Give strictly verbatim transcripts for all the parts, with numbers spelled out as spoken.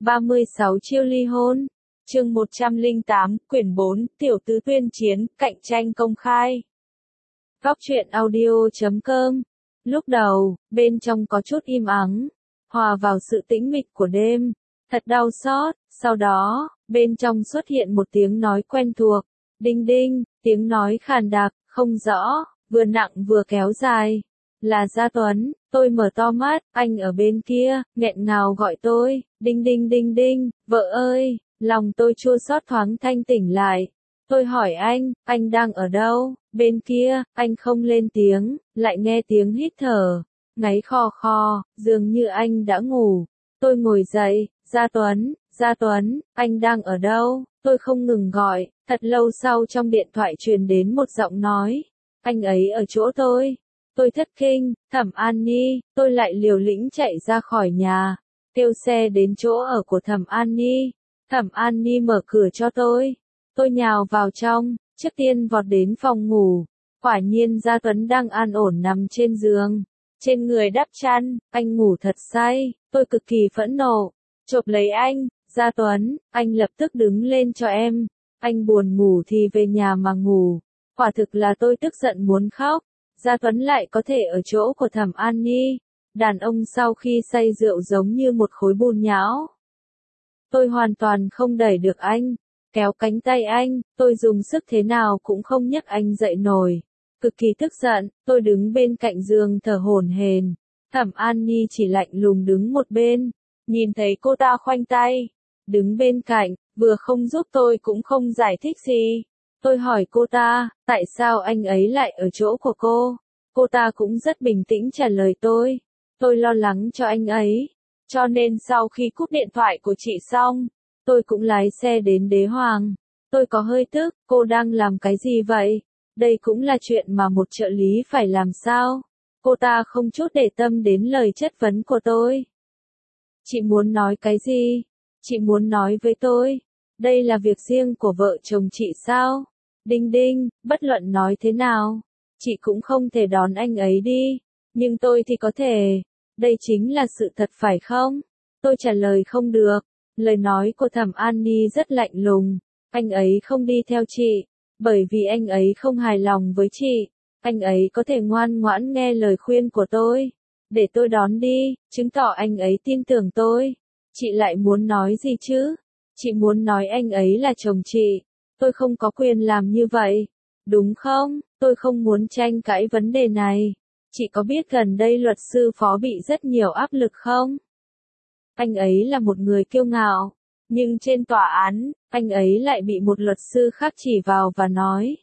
ba mươi sáu chiêu ly hôn. Chương một trăm lẻ tám, quyển bốn, tiểu tứ tuyên chiến, cạnh tranh công khai. Góc truyện audio chấm com. Lúc đầu, bên trong có chút im ắng, hòa vào sự tĩnh mịch của đêm, thật đau xót. Sau đó, bên trong xuất hiện một tiếng nói quen thuộc. Đinh đinh, tiếng nói khàn đặc, không rõ, vừa nặng vừa kéo dài. Là Gia Tuấn. Tôi mở to mắt, anh ở bên kia, nghẹn ngào gọi tôi. Đinh đinh đinh đinh, vợ ơi. Lòng tôi chua xót thoáng thanh tỉnh lại. Tôi hỏi anh, anh đang ở đâu? Bên kia, anh không lên tiếng, lại nghe tiếng hít thở, ngáy khò khò, dường như anh đã ngủ. Tôi ngồi dậy, Gia Tuấn, Gia Tuấn, anh đang ở đâu? Tôi không ngừng gọi, thật lâu sau trong điện thoại truyền đến một giọng nói. Anh ấy ở chỗ tôi. Tôi thất kinh, Thẩm An Ni, tôi lại liều lĩnh chạy ra khỏi nhà, kêu xe đến chỗ ở của Thẩm An Ni. Thẩm An Ni mở cửa cho tôi. Tôi nhào vào trong, trước tiên vọt đến phòng ngủ. Quả nhiên Gia Tuấn đang an ổn nằm trên giường. Trên người đắp chăn, anh ngủ thật say. Tôi cực kỳ phẫn nộ. Chộp lấy anh, Gia Tuấn, anh lập tức đứng lên cho em. Anh buồn ngủ thì về nhà mà ngủ. Quả thực là tôi tức giận muốn khóc. Gia Tuấn lại có thể ở chỗ của Thẩm An Ni. Đàn ông sau khi say rượu giống như một khối bùn nhão. Tôi hoàn toàn không đẩy được anh, kéo cánh tay anh, tôi dùng sức thế nào cũng không nhấc anh dậy nổi. Cực kỳ tức giận, tôi đứng bên cạnh giường thở hổn hển. Thẩm An Ni chỉ lạnh lùng đứng một bên, nhìn thấy cô ta khoanh tay, đứng bên cạnh, vừa không giúp tôi cũng không giải thích gì. Tôi hỏi cô ta, tại sao anh ấy lại ở chỗ của cô? Cô ta cũng rất bình tĩnh trả lời tôi. Tôi lo lắng cho anh ấy. Cho nên sau khi cúp điện thoại của chị xong, tôi cũng lái xe đến Đế Hoàng. Tôi có hơi tức, cô đang làm cái gì vậy? Đây cũng là chuyện mà một trợ lý phải làm sao? Cô ta không chút để tâm đến lời chất vấn của tôi. Chị muốn nói cái gì? Chị muốn nói với tôi. Đây là việc riêng của vợ chồng chị sao? Đinh đinh, bất luận nói thế nào, chị cũng không thể đón anh ấy đi. Nhưng tôi thì có thể. Đây chính là sự thật phải không? Tôi trả lời không được. Lời nói của Thẩm An Ni rất lạnh lùng. Anh ấy không đi theo chị, bởi vì anh ấy không hài lòng với chị. Anh ấy có thể ngoan ngoãn nghe lời khuyên của tôi, để tôi đón đi, chứng tỏ anh ấy tin tưởng tôi. Chị lại muốn nói gì chứ? Chị muốn nói anh ấy là chồng chị. Tôi không có quyền làm như vậy, đúng không? Tôi không muốn tranh cãi vấn đề này. Chị có biết gần đây luật sư phó bị rất nhiều áp lực không? Anh ấy là một người kiêu ngạo, nhưng trên tòa án, anh ấy lại bị một luật sư khác chỉ vào và nói.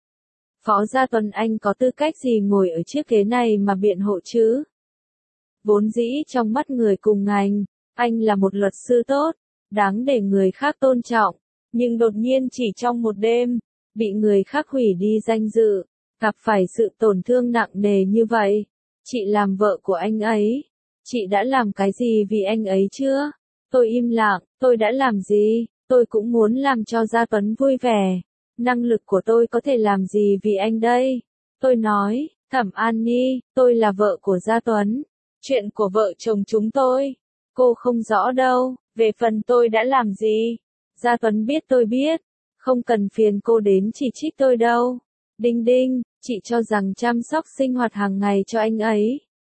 Phó Gia Tuấn, anh có tư cách gì ngồi ở chiếc ghế này mà biện hộ chứ? Vốn dĩ trong mắt người cùng ngành, anh là một luật sư tốt, đáng để người khác tôn trọng, nhưng đột nhiên chỉ trong một đêm, bị người khác hủy đi danh dự. Gặp phải sự tổn thương nặng nề như vậy. Chị làm vợ của anh ấy. Chị đã làm cái gì vì anh ấy chưa? Tôi im lặng, tôi đã làm gì? Tôi cũng muốn làm cho Gia Tuấn vui vẻ. Năng lực của tôi có thể làm gì vì anh đây? Tôi nói, Thẩm An Ni, tôi là vợ của Gia Tuấn. Chuyện của vợ chồng chúng tôi, cô không rõ đâu. Về phần tôi đã làm gì? Gia Tuấn biết tôi biết. Không cần phiền cô đến chỉ trích tôi đâu. Đinh đinh, chị cho rằng chăm sóc sinh hoạt hàng ngày cho anh ấy,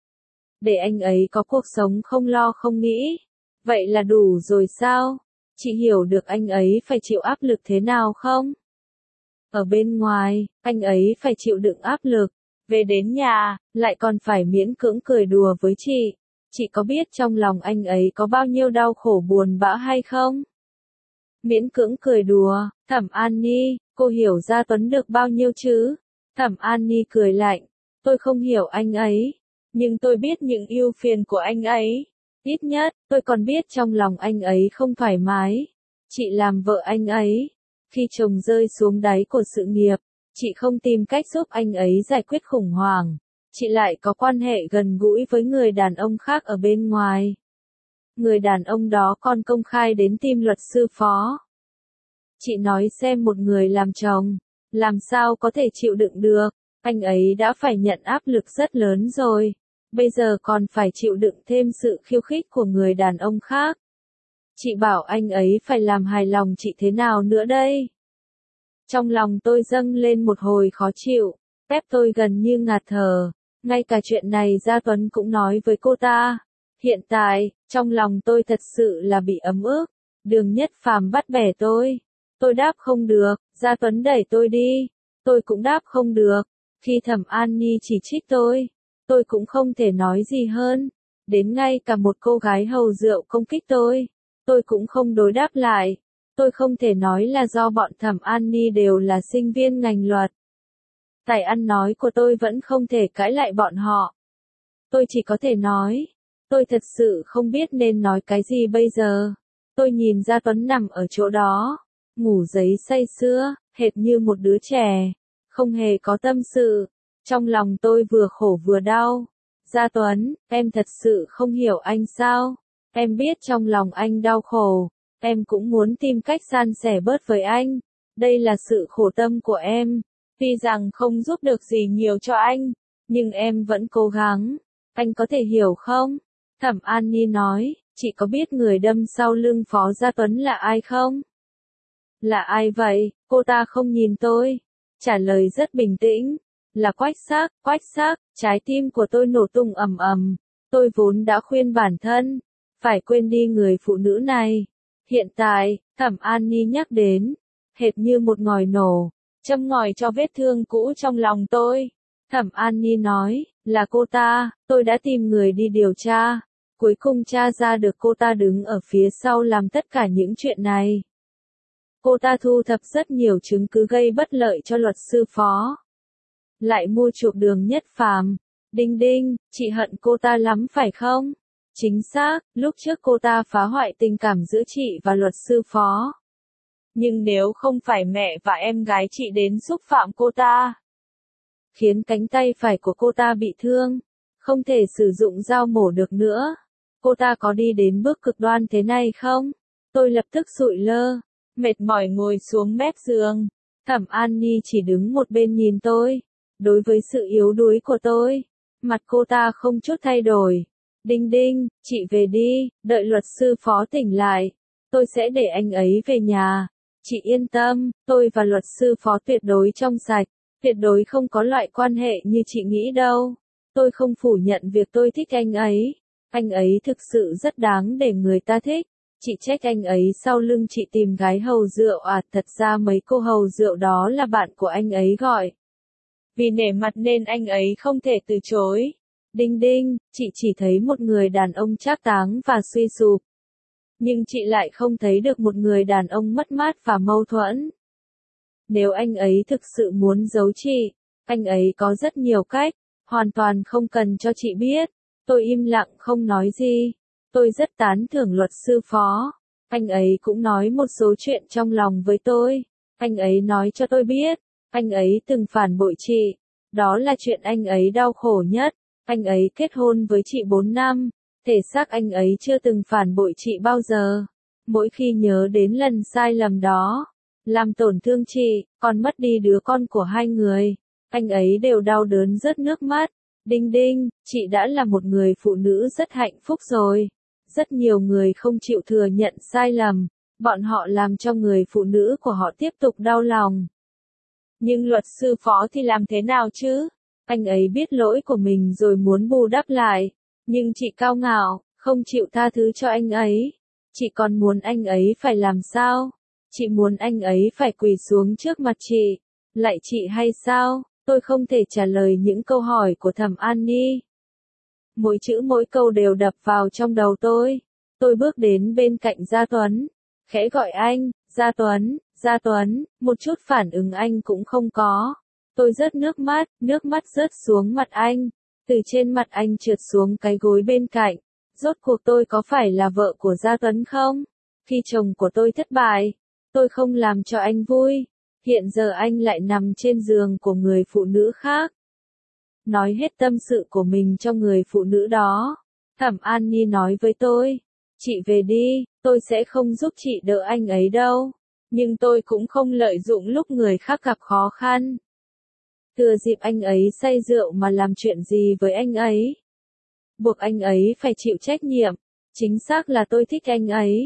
để anh ấy có cuộc sống không lo không nghĩ, vậy là đủ rồi sao? Chị hiểu được anh ấy phải chịu áp lực thế nào không? Ở bên ngoài, anh ấy phải chịu đựng áp lực, về đến nhà, lại còn phải miễn cưỡng cười đùa với chị. Chị có biết trong lòng anh ấy có bao nhiêu đau khổ buồn bã hay không? Miễn cưỡng cười đùa, Thẩm An Ni, cô hiểu Gia Tuấn được bao nhiêu chứ? Thẩm An Ni cười lạnh, tôi không hiểu anh ấy, nhưng tôi biết những ưu phiền của anh ấy. Ít nhất, tôi còn biết trong lòng anh ấy không thoải mái. Chị làm vợ anh ấy, khi chồng rơi xuống đáy của sự nghiệp, chị không tìm cách giúp anh ấy giải quyết khủng hoảng. Chị lại có quan hệ gần gũi với người đàn ông khác ở bên ngoài. Người đàn ông đó còn công khai đến tìm luật sư phó. Chị nói xem, một người làm chồng, làm sao có thể chịu đựng được? Anh ấy đã phải nhận áp lực rất lớn rồi, bây giờ còn phải chịu đựng thêm sự khiêu khích của người đàn ông khác. Chị bảo anh ấy phải làm hài lòng chị thế nào nữa đây? Trong lòng tôi dâng lên một hồi khó chịu, Pep tôi gần như ngạt thở. Ngay cả chuyện này Gia Tuấn cũng nói với cô ta. Hiện tại, trong lòng tôi thật sự là bị ấm ức. Đường Nhất Phàm bắt bẻ tôi. Tôi đáp không được, Gia Tuấn đẩy tôi đi. Tôi cũng đáp không được. Khi Thẩm An Ni chỉ trích tôi, tôi cũng không thể nói gì hơn. Đến ngay cả một cô gái hầu rượu công kích tôi, tôi cũng không đối đáp lại. Tôi không thể nói là do bọn Thẩm An Ni đều là sinh viên ngành luật. Tài ăn nói của tôi vẫn không thể cãi lại bọn họ. Tôi chỉ có thể nói, tôi thật sự không biết nên nói cái gì bây giờ. Tôi nhìn Gia Tuấn nằm ở chỗ đó, ngủ giấy say sưa, hệt như một đứa trẻ, không hề có tâm sự. Trong lòng tôi vừa khổ vừa đau. Gia Tuấn, em thật sự không hiểu anh sao? Em biết trong lòng anh đau khổ, em cũng muốn tìm cách san sẻ bớt với anh. Đây là sự khổ tâm của em. Tuy rằng không giúp được gì nhiều cho anh, nhưng em vẫn cố gắng. Anh có thể hiểu không? Thẩm An Ni nói, chị có biết người đâm sau lưng Phó Gia Tuấn là ai không? Là ai vậy? Cô ta không nhìn tôi. Trả lời rất bình tĩnh. Là Quách Sắc, Quách Sắc. Trái tim của tôi nổ tung ầm ầm. Tôi vốn đã khuyên bản thân, phải quên đi người phụ nữ này. Hiện tại, Thẩm An Ni nhắc đến, hệt như một ngòi nổ, châm ngòi cho vết thương cũ trong lòng tôi. Thẩm An Ni nói, là cô ta, tôi đã tìm người đi điều tra. Cuối cùng tra ra được cô ta đứng ở phía sau làm tất cả những chuyện này. Cô ta thu thập rất nhiều chứng cứ gây bất lợi cho luật sư Phó. Lại mua chuộc Đường Nhất Phàm. Đinh đinh, chị hận cô ta lắm phải không? Chính xác, lúc trước cô ta phá hoại tình cảm giữa chị và luật sư Phó. Nhưng nếu không phải mẹ và em gái chị đến xúc phạm cô ta, khiến cánh tay phải của cô ta bị thương, không thể sử dụng dao mổ được nữa, cô ta có đi đến bước cực đoan thế này không? Tôi lập tức sụi lơ, mệt mỏi ngồi xuống mép giường. Thẩm An Ni chỉ đứng một bên nhìn tôi. Đối với sự yếu đuối của tôi, mặt cô ta không chút thay đổi. Đinh đinh, chị về đi, đợi luật sư Phó tỉnh lại, tôi sẽ để anh ấy về nhà. Chị yên tâm, tôi và luật sư Phó tuyệt đối trong sạch, tuyệt đối không có loại quan hệ như chị nghĩ đâu. Tôi không phủ nhận việc tôi thích anh ấy. Anh ấy thực sự rất đáng để người ta thích. Chị trách anh ấy sau lưng chị tìm gái hầu rượu à? Thật ra mấy cô hầu rượu đó là bạn của anh ấy gọi. Vì nể mặt nên anh ấy không thể từ chối. Đinh đinh, chị chỉ thấy một người đàn ông trác táng và suy sụp. Nhưng chị lại không thấy được một người đàn ông mất mát và mâu thuẫn. Nếu anh ấy thực sự muốn giấu chị, anh ấy có rất nhiều cách, hoàn toàn không cần cho chị biết. Tôi im lặng không nói gì. Tôi rất tán thưởng luật sư Phó. Anh ấy cũng nói một số chuyện trong lòng với tôi. Anh ấy nói cho tôi biết, anh ấy từng phản bội chị. Đó là chuyện anh ấy đau khổ nhất. Anh ấy kết hôn với chị bốn năm. Thể xác anh ấy chưa từng phản bội chị bao giờ. Mỗi khi nhớ đến lần sai lầm đó, làm tổn thương chị, còn mất đi đứa con của hai người, anh ấy đều đau đớn rớt nước mắt. Đinh đinh, chị đã là một người phụ nữ rất hạnh phúc rồi. Rất nhiều người không chịu thừa nhận sai lầm, bọn họ làm cho người phụ nữ của họ tiếp tục đau lòng. Nhưng luật sư Phó thì làm thế nào chứ? Anh ấy biết lỗi của mình rồi muốn bù đắp lại. Nhưng chị cao ngạo, không chịu tha thứ cho anh ấy. Chị còn muốn anh ấy phải làm sao? Chị muốn anh ấy phải quỳ xuống trước mặt chị, lạy chị hay sao? Tôi không thể trả lời những câu hỏi của Thẩm An Ni. Mỗi chữ mỗi câu đều đập vào trong đầu tôi. Tôi bước đến bên cạnh Gia Tuấn, khẽ gọi anh, Gia Tuấn, Gia Tuấn, một chút phản ứng anh cũng không có. Tôi rớt nước mắt, nước mắt rớt xuống mặt anh, từ trên mặt anh trượt xuống cái gối bên cạnh. Rốt cuộc tôi có phải là vợ của Gia Tuấn không? Khi chồng của tôi thất bại, tôi không làm cho anh vui. Hiện giờ anh lại nằm trên giường của người phụ nữ khác. Nói hết tâm sự của mình cho người phụ nữ đó. Thẩm An Ni nói với tôi, chị về đi, tôi sẽ không giúp chị đỡ anh ấy đâu. Nhưng tôi cũng không lợi dụng lúc người khác gặp khó khăn. Thừa dịp anh ấy say rượu mà làm chuyện gì với anh ấy. Buộc anh ấy phải chịu trách nhiệm. Chính xác là tôi thích anh ấy.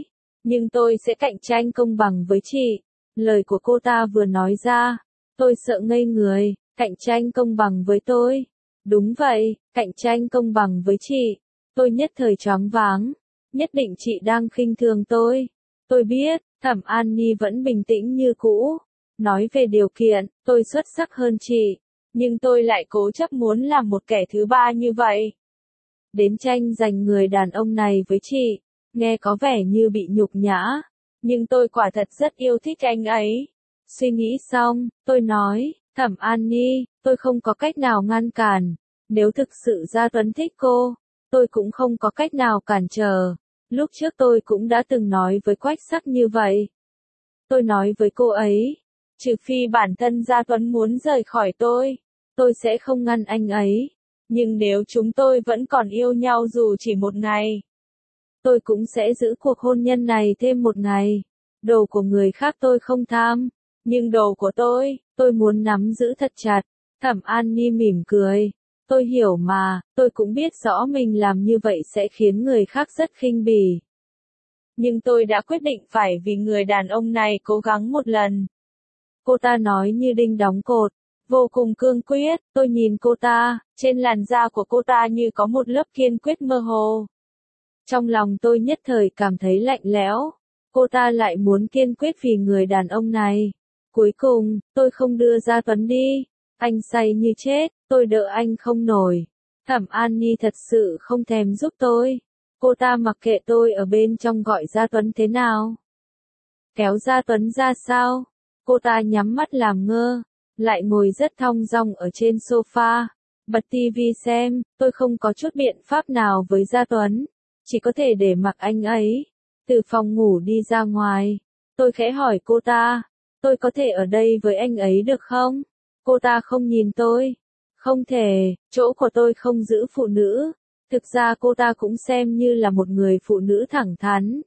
Nhưng tôi sẽ cạnh tranh công bằng với chị. Lời của cô ta vừa nói ra, tôi sợ ngây người, cạnh tranh công bằng với tôi. Đúng vậy, cạnh tranh công bằng với chị. Tôi nhất thời choáng váng. Nhất định chị đang khinh thường tôi. Tôi biết, Thẩm An Ni vẫn bình tĩnh như cũ. Nói về điều kiện, tôi xuất sắc hơn chị. Nhưng tôi lại cố chấp muốn làm một kẻ thứ ba như vậy. Đến tranh giành người đàn ông này với chị. Nghe có vẻ như bị nhục nhã. Nhưng tôi quả thật rất yêu thích anh ấy. Suy nghĩ xong, tôi nói, Thẩm An Ni, tôi không có cách nào ngăn cản. Nếu thực sự Gia Tuấn thích cô, tôi cũng không có cách nào cản trở. Lúc trước tôi cũng đã từng nói với Quách Sắc như vậy. Tôi nói với cô ấy, trừ phi bản thân Gia Tuấn muốn rời khỏi tôi, tôi sẽ không ngăn anh ấy. Nhưng nếu chúng tôi vẫn còn yêu nhau dù chỉ một ngày, tôi cũng sẽ giữ cuộc hôn nhân này thêm một ngày. Đồ của người khác tôi không tham, nhưng đồ của tôi, tôi muốn nắm giữ thật chặt. Thẩm An Ni mỉm cười. Tôi hiểu mà, tôi cũng biết rõ mình làm như vậy sẽ khiến người khác rất khinh bỉ. Nhưng tôi đã quyết định phải vì người đàn ông này cố gắng một lần. Cô ta nói như đinh đóng cột, vô cùng cương quyết. Tôi nhìn cô ta, trên làn da của cô ta như có một lớp kiên quyết mơ hồ. Trong lòng tôi nhất thời cảm thấy lạnh lẽo. Cô ta lại muốn kiên quyết vì người đàn ông này. Cuối cùng, tôi không đưa Gia Tuấn đi. Anh say như chết, tôi đỡ anh không nổi. Thẩm An Ni thật sự không thèm giúp tôi. Cô ta mặc kệ tôi ở bên trong gọi Gia Tuấn thế nào. Kéo Gia Tuấn ra sao? Cô ta nhắm mắt làm ngơ, lại ngồi rất thong dong ở trên sofa, bật tivi xem. Tôi không có chút biện pháp nào với Gia Tuấn, chỉ có thể để mặc anh ấy. Từ phòng ngủ đi ra ngoài, tôi khẽ hỏi cô ta, tôi có thể ở đây với anh ấy được không? Cô ta không nhìn tôi. Không thể, chỗ của tôi không giữ phụ nữ. Thực ra cô ta cũng xem như là một người phụ nữ thẳng thắn.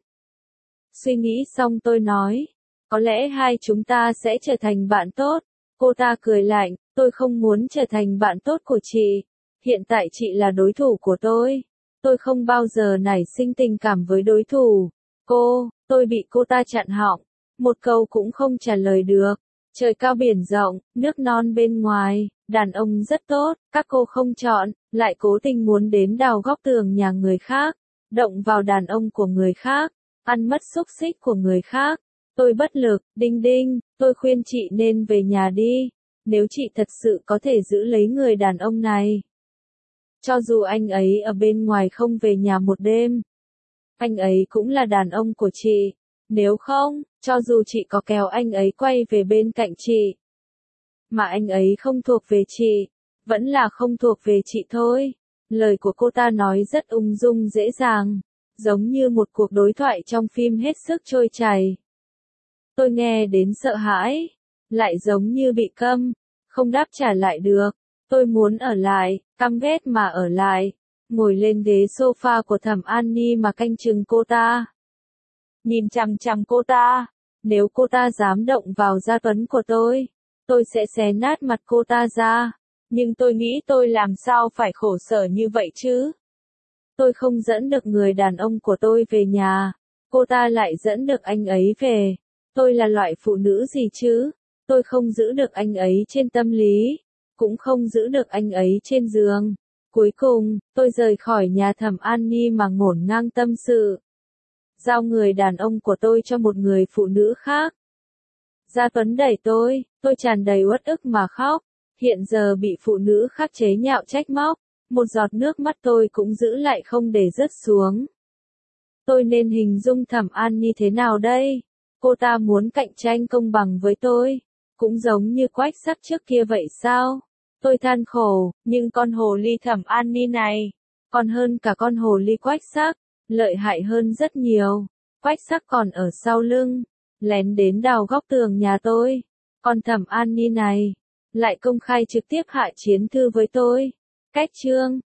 Suy nghĩ xong tôi nói, có lẽ hai chúng ta sẽ trở thành bạn tốt. Cô ta cười lạnh, tôi không muốn trở thành bạn tốt của chị. Hiện tại chị là đối thủ của tôi. Tôi không bao giờ nảy sinh tình cảm với đối thủ. Cô, tôi bị cô ta chặn họng. Một câu cũng không trả lời được. Trời cao biển rộng, nước non bên ngoài, đàn ông rất tốt, các cô không chọn, lại cố tình muốn đến đào góc tường nhà người khác, động vào đàn ông của người khác, ăn mất xúc xích của người khác. Tôi bất lực, đinh đinh, tôi khuyên chị nên về nhà đi, nếu chị thật sự có thể giữ lấy người đàn ông này. Cho dù anh ấy ở bên ngoài không về nhà một đêm, anh ấy cũng là đàn ông của chị. Nếu không, cho dù chị có kéo anh ấy quay về bên cạnh chị, mà anh ấy không thuộc về chị, vẫn là không thuộc về chị thôi. Lời của cô ta nói rất ung dung dễ dàng, giống như một cuộc đối thoại trong phim hết sức trôi chảy. Tôi nghe đến sợ hãi, lại giống như bị câm, không đáp trả lại được. Tôi muốn ở lại, căm ghét mà ở lại, ngồi lên ghế sofa của Thẩm An Ni mà canh chừng cô ta. Nhìn chằm chằm cô ta, nếu cô ta dám động vào Gia Tuấn của tôi, tôi sẽ xé nát mặt cô ta ra. Nhưng tôi nghĩ tôi làm sao phải khổ sở như vậy chứ? Tôi không dẫn được người đàn ông của tôi về nhà, cô ta lại dẫn được anh ấy về. Tôi là loại phụ nữ gì chứ? Tôi không giữ được anh ấy trên tâm lý, cũng không giữ được anh ấy trên giường. Cuối cùng, tôi rời khỏi nhà Thẩm An Ni mà ngổn ngang tâm sự. Giao người đàn ông của tôi cho một người phụ nữ khác. Gia Tuấn đẩy tôi, tôi tràn đầy uất ức mà khóc. Hiện giờ bị phụ nữ khác chế nhạo trách móc, một giọt nước mắt tôi cũng giữ lại không để rớt xuống. Tôi nên hình dung Thẩm An Ni thế nào đây? Cô ta muốn cạnh tranh công bằng với tôi, cũng giống như Quách Sắc trước kia vậy sao? Tôi than khổ, nhưng con hồ ly Thẩm An Ni này, còn hơn cả con hồ ly Quách Sắc, lợi hại hơn rất nhiều. Quách Sắc còn ở sau lưng, lén đến đào góc tường nhà tôi, còn Thẩm An Ni này, lại công khai trực tiếp hạ chiến thư với tôi. Cách chương